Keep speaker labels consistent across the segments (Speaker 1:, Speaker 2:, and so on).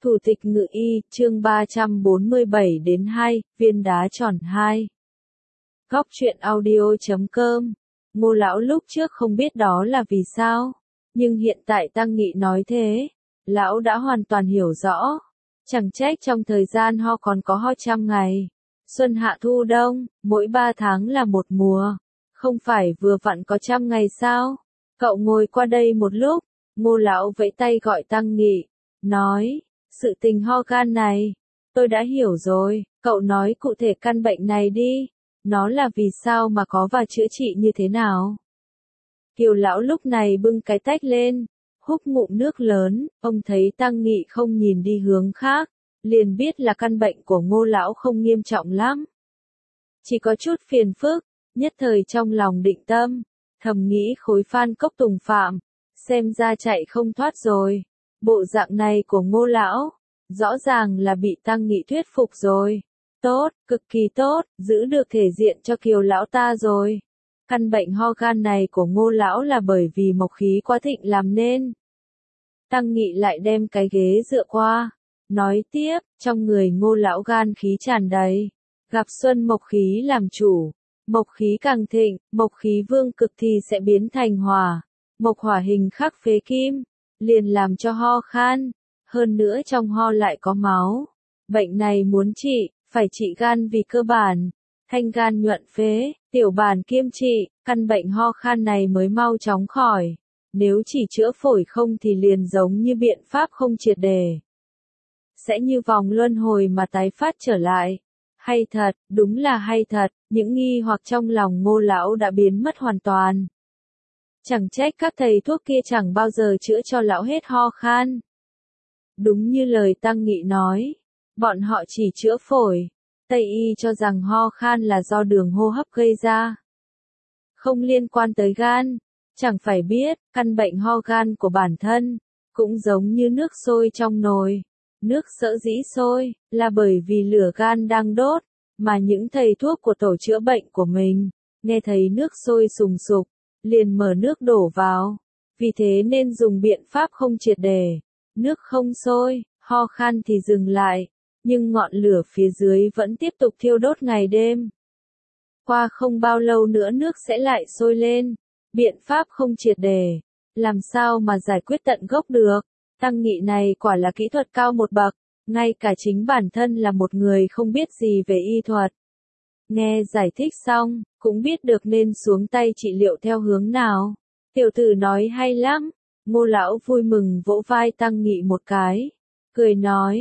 Speaker 1: Thủ tịch Ngự Y, chương 347 đến 2, viên đá tròn 2. Góc truyện audio.com. Ngô lão lúc trước không biết đó là vì sao, nhưng hiện tại Tăng Nghị nói thế, lão đã hoàn toàn hiểu rõ. Chẳng trách trong thời gian ho còn có ho 100 ngày. Xuân hạ thu đông, mỗi 3 tháng là một mùa. Không phải vừa vặn có 100 ngày sao? Cậu ngồi qua đây một lúc. Ngô lão vẫy tay gọi Tăng Nghị, nói, sự tình ho gan này, tôi đã hiểu rồi, cậu nói cụ thể căn bệnh này đi, nó là vì sao mà có và chữa trị như thế nào. Kiều lão lúc này bưng cái tách lên, húp ngụm nước lớn, ông thấy Tăng Nghị không nhìn đi hướng khác, liền biết là căn bệnh của Ngô lão không nghiêm trọng lắm. Chỉ có chút phiền phức, nhất thời trong lòng định tâm, thầm nghĩ khối Phan Cốc Tùng Phạm, xem ra chạy không thoát rồi. Bộ dạng này của Ngô lão, rõ ràng là bị Tăng Nghị thuyết phục rồi. Tốt, cực kỳ tốt, giữ được thể diện cho Kiều lão ta rồi. Căn bệnh ho gan này của Ngô lão là bởi vì mộc khí quá thịnh làm nên. Tăng Nghị lại đem cái ghế dựa qua, nói tiếp, trong người Ngô lão gan khí tràn đầy, gặp xuân mộc khí làm chủ, mộc khí càng thịnh, mộc khí vương cực thì sẽ biến thành hỏa, mộc hỏa hình khắc phế kim, liền làm cho ho khan, hơn nữa trong ho lại có máu. Bệnh này muốn trị, phải trị gan vì cơ bản, thanh gan nhuận phế, tiểu bản kiêm trị, căn bệnh ho khan này mới mau chóng khỏi. Nếu chỉ chữa phổi không thì liền giống như biện pháp không triệt đề, sẽ như vòng luân hồi mà tái phát trở lại. Hay thật, đúng là hay thật, những nghi hoặc trong lòng Ngô lão đã biến mất hoàn toàn. Chẳng trách các thầy thuốc kia chẳng bao giờ chữa cho lão hết ho khan. Đúng như lời Tăng Nghị nói, bọn họ chỉ chữa phổi, Tây y cho rằng ho khan là do đường hô hấp gây ra, không liên quan tới gan. Chẳng phải biết, căn bệnh ho gan của bản thân, cũng giống như nước sôi trong nồi. Nước sở dĩ sôi, là bởi vì lửa gan đang đốt, mà những thầy thuốc của tổ chữa bệnh của mình, nghe thấy nước sôi sùng sục, liền mở nước đổ vào. Vì thế nên dùng biện pháp không triệt đề. Nước không sôi, ho khan thì dừng lại, nhưng ngọn lửa phía dưới vẫn tiếp tục thiêu đốt ngày đêm. Qua không bao lâu nữa nước sẽ lại sôi lên. Biện pháp không triệt đề, làm sao mà giải quyết tận gốc được. Tăng Nghị này quả là kỹ thuật cao một bậc, ngay cả chính bản thân là một người không biết gì về y thuật. Nghe giải thích xong, cũng biết được nên xuống tay trị liệu theo hướng nào. Tiểu tử nói hay lắm. Ngô lão vui mừng vỗ vai Tăng Nghị một cái, cười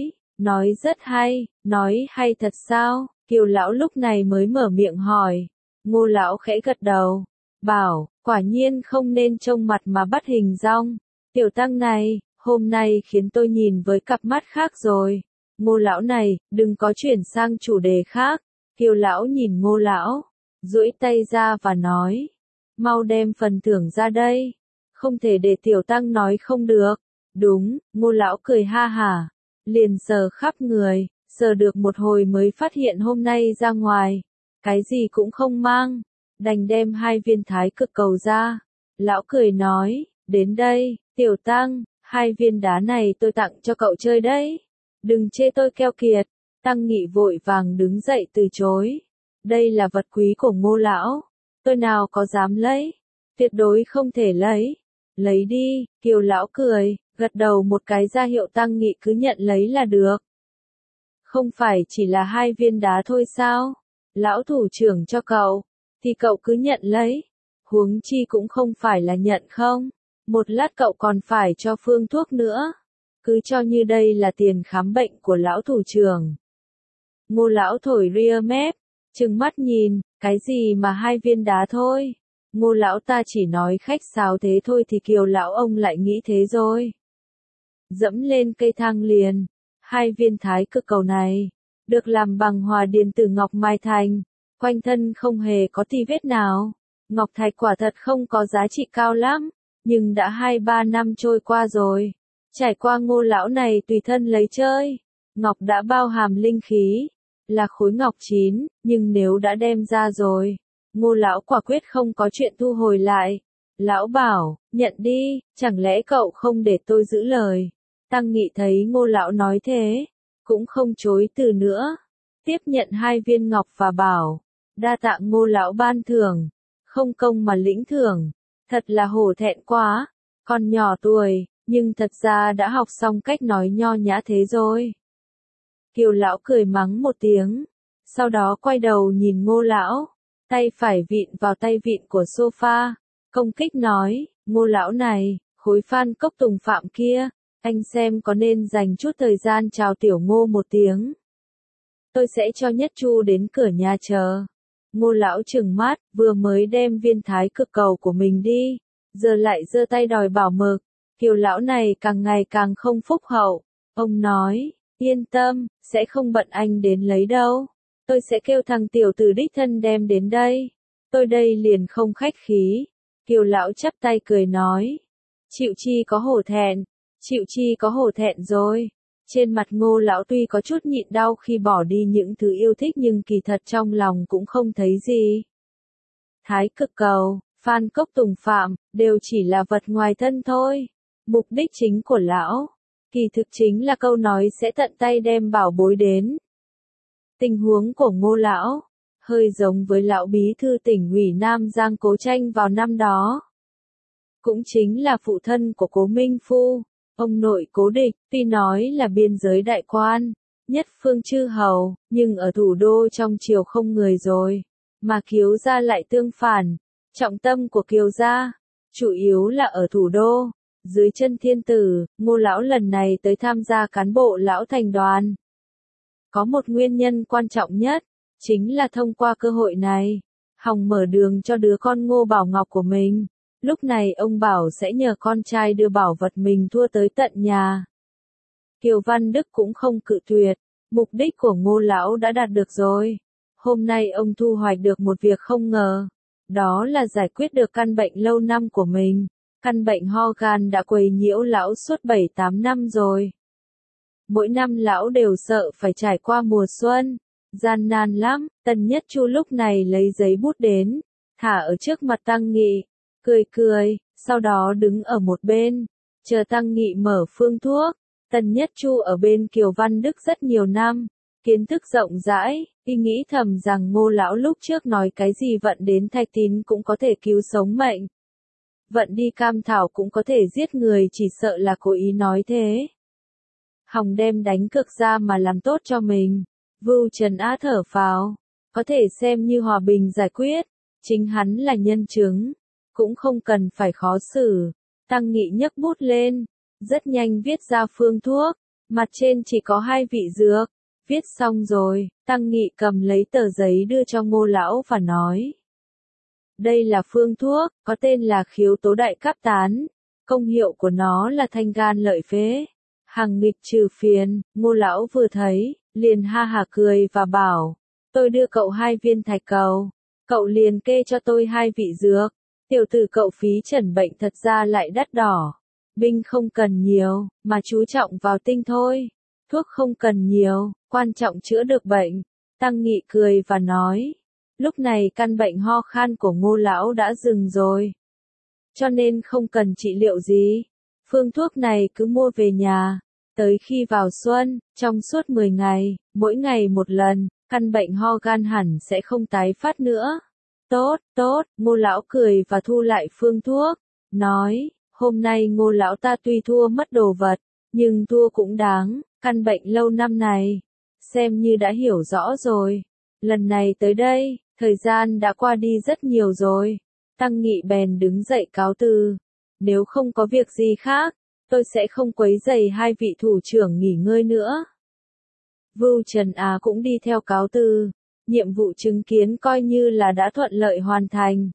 Speaker 1: nói rất hay, nói hay thật sao? Kiều lão lúc này mới mở miệng hỏi. Ngô lão khẽ gật đầu, bảo, quả nhiên không nên trông mặt mà bắt hình dong. Tiểu Tăng này, hôm nay khiến tôi nhìn với cặp mắt khác rồi. Ngô lão này, đừng có chuyển sang chủ đề khác. Kiều lão nhìn Ngô lão, duỗi tay ra và nói, mau đem phần thưởng ra đây. Không thể để Tiểu Tăng nói không được. Đúng, Ngô lão cười ha hả, liền sờ khắp người, sờ được một hồi mới phát hiện hôm nay ra ngoài, cái gì cũng không mang, đành đem 2 viên thái cực cầu ra. Lão cười nói, đến đây, Tiểu Tăng, 2 viên đá này tôi tặng cho cậu chơi đấy. Đừng chê tôi keo kiệt. Tăng Nghị vội vàng đứng dậy từ chối. Đây là vật quý của Ngô lão, tôi nào có dám lấy, tuyệt đối không thể lấy. Lấy đi, Kiều lão cười, gật đầu một cái ra hiệu Tăng Nghị cứ nhận lấy là được. Không phải chỉ là 2 viên đá thôi sao? Lão thủ trưởng cho cậu, thì cậu cứ nhận lấy. Huống chi cũng không phải là nhận không. Một lát cậu còn phải cho phương thuốc nữa. Cứ cho như đây là tiền khám bệnh của lão thủ trưởng. Ngô lão thổi ria mép, trừng mắt nhìn, cái gì mà 2 viên đá thôi. Ngô lão ta chỉ nói khách sáo thế thôi thì Kiều lão ông lại nghĩ thế rồi. Dẫm lên cây thang liền. 2 viên thái cực cầu này, được làm bằng hòa điền tử ngọc mai thành, quanh thân không hề có ti vết nào. Ngọc thạch quả thật không có giá trị cao lắm, nhưng đã 2-3 năm trôi qua rồi. Trải qua Ngô lão này tùy thân lấy chơi. Ngọc đã bao hàm linh khí, là khối ngọc chín, nhưng nếu đã đem ra rồi, Ngô lão quả quyết không có chuyện thu hồi lại. Lão bảo, nhận đi, chẳng lẽ cậu không để tôi giữ lời. Tăng Nghị thấy Ngô lão nói thế, cũng không chối từ nữa, tiếp nhận 2 viên ngọc và bảo, đa tạ Ngô lão ban thưởng, không công mà lĩnh thưởng, thật là hổ thẹn quá, còn nhỏ tuổi, nhưng thật ra đã học xong cách nói nho nhã thế rồi. Kiều lão cười mắng một tiếng, sau đó quay đầu nhìn Ngô lão, tay phải vịn vào tay vịn của sofa, công kích nói, Ngô lão này, khối Phan Cốc Tùng Phạm kia, anh xem có nên dành chút thời gian chào tiểu Ngô một tiếng. Tôi sẽ cho Nhất Chu đến cửa nhà chờ. Ngô lão trừng mắt, vừa mới đem viên thái cực cầu của mình đi, giờ lại giơ tay đòi bảo mực. Kiều lão này càng ngày càng không phúc hậu. Ông nói, yên tâm, sẽ không bận anh đến lấy đâu. Tôi sẽ kêu thằng tiểu tử đích thân đem đến đây. Tôi đây liền không khách khí. Kiều lão chắp tay cười nói, chịu chi có hổ thẹn, chịu chi có hổ thẹn rồi. Trên mặt Ngô lão tuy có chút nhịn đau khi bỏ đi những thứ yêu thích nhưng kỳ thật trong lòng cũng không thấy gì. Thái cực cầu, Phan Cốc Tùng Phạm, đều chỉ là vật ngoài thân thôi. Mục đích chính của lão, kỳ thực chính là câu nói sẽ tận tay đem bảo bối đến. Tình huống của Ngô lão, hơi giống với lão bí thư tỉnh ủy Nam Giang Cố Tranh vào năm đó. Cũng chính là phụ thân của Cố Minh Phu. Ông nội Cố Địch, tuy nói là biên giới đại quan, nhất phương chư hầu, nhưng ở thủ đô trong triều không người rồi, mà Kiều gia lại tương phản, trọng tâm của Kiều gia, chủ yếu là ở thủ đô, dưới chân thiên tử. Ngô lão lần này tới tham gia cán bộ lão thành đoàn. Có một nguyên nhân quan trọng nhất, chính là thông qua cơ hội này, hòng mở đường cho đứa con Ngô Bảo Ngọc của mình. Lúc này ông bảo sẽ nhờ con trai đưa bảo vật mình thua tới tận nhà. Kiều Văn Đức cũng không cự tuyệt, mục đích của Ngô lão đã đạt được rồi. Hôm nay ông thu hoạch được một việc không ngờ, đó là giải quyết được căn bệnh lâu năm của mình. Căn bệnh ho gan đã quấy nhiễu lão suốt 7-8 năm rồi. Mỗi năm lão đều sợ phải trải qua mùa xuân, gian nan lắm. Tần Nhất Chu lúc này lấy giấy bút đến, thả ở trước mặt Tăng Nghị. Cười cười, sau đó đứng ở một bên, chờ Tăng Nghị mở phương thuốc. Tần Nhất Chu ở bên Kiều Văn Đức rất nhiều năm, kiến thức rộng rãi, y nghĩ thầm rằng Ngô lão lúc trước nói cái gì vận đến Thạch Tín cũng có thể cứu sống mệnh. Vận đi Cam Thảo cũng có thể giết người, chỉ sợ là cố ý nói thế. Hòng đem đánh cược ra mà làm tốt cho mình. Vưu Trần Á thở phào, có thể xem như hòa bình giải quyết, chính hắn là nhân chứng. Cũng không cần phải khó xử. Tăng Nghị nhấc bút lên, rất nhanh viết ra phương thuốc, mặt trên chỉ có 2 vị dược. Viết xong rồi, Tăng Nghị cầm lấy tờ giấy đưa cho Ngô lão và nói. Đây là phương thuốc, có tên là Khiếu Tố Đại Cáp Tán. Công hiệu của nó là thanh gan lợi phế, hằng nghịch trừ phiền. Ngô lão vừa thấy, liền ha hả cười và bảo, tôi đưa cậu 2 viên thạch cầu, cậu liền kê cho tôi 2 vị dược. Tiểu tử cậu phí trần bệnh thật ra lại đắt đỏ. Binh không cần nhiều, mà chú trọng vào tinh thôi. Thuốc không cần nhiều, quan trọng chữa được bệnh. Tăng Nghị cười và nói. Lúc này căn bệnh ho khan của Ngô lão đã dừng rồi. Cho nên không cần trị liệu gì. Phương thuốc này cứ mua về nhà. Tới khi vào xuân, trong suốt 10 ngày, mỗi ngày một lần, căn bệnh ho gan hẳn sẽ không tái phát nữa. Tốt, tốt, Ngô lão cười và thu lại phương thuốc, nói, hôm nay Ngô lão ta tuy thua mất đồ vật, nhưng thua cũng đáng, căn bệnh lâu năm này, xem như đã hiểu rõ rồi. Lần này tới đây, thời gian đã qua đi rất nhiều rồi. Tăng Nghị bèn đứng dậy cáo từ. Nếu không có việc gì khác, tôi sẽ không quấy rầy 2 vị thủ trưởng nghỉ ngơi nữa. Vưu Trần Á cũng đi theo cáo từ. Nhiệm vụ chứng kiến coi như là đã thuận lợi hoàn thành.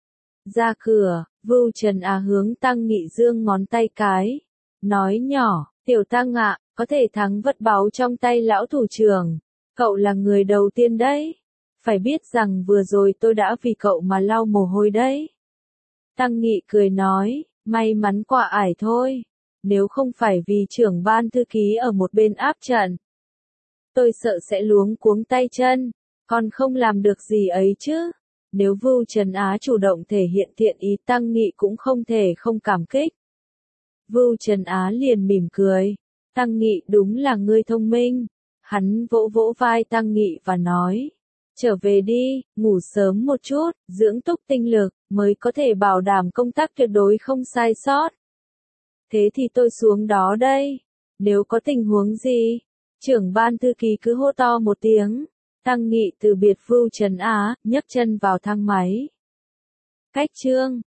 Speaker 1: Ra cửa, Vưu Trần Á hướng Tăng Nghị giương ngón tay cái. Nói nhỏ, tiểu Tăng ạ, có thể thắng vật báu trong tay lão thủ trưởng. Cậu là người đầu tiên đấy. Phải biết rằng vừa rồi tôi đã vì cậu mà lau mồ hôi đấy. Tăng Nghị cười nói, may mắn quả ải thôi. Nếu không phải vì trưởng ban thư ký ở một bên áp trận, tôi sợ sẽ luống cuống tay chân. Còn không làm được gì ấy chứ. Nếu Vưu Trần Á chủ động thể hiện thiện ý, Tăng Nghị cũng không thể không cảm kích. Vưu Trần Á liền mỉm cười, Tăng Nghị đúng là ngươi thông minh. Hắn vỗ vỗ vai Tăng Nghị và nói. Trở về đi, ngủ sớm một chút, dưỡng túc tinh lực, mới có thể bảo đảm công tác tuyệt đối không sai sót. Thế thì tôi xuống đó đây. Nếu có tình huống gì, trưởng ban thư ký cứ hô to một tiếng. Tăng Nghị từ biệt Vưu Trấn Á, nhấc chân vào thang máy. Cách chương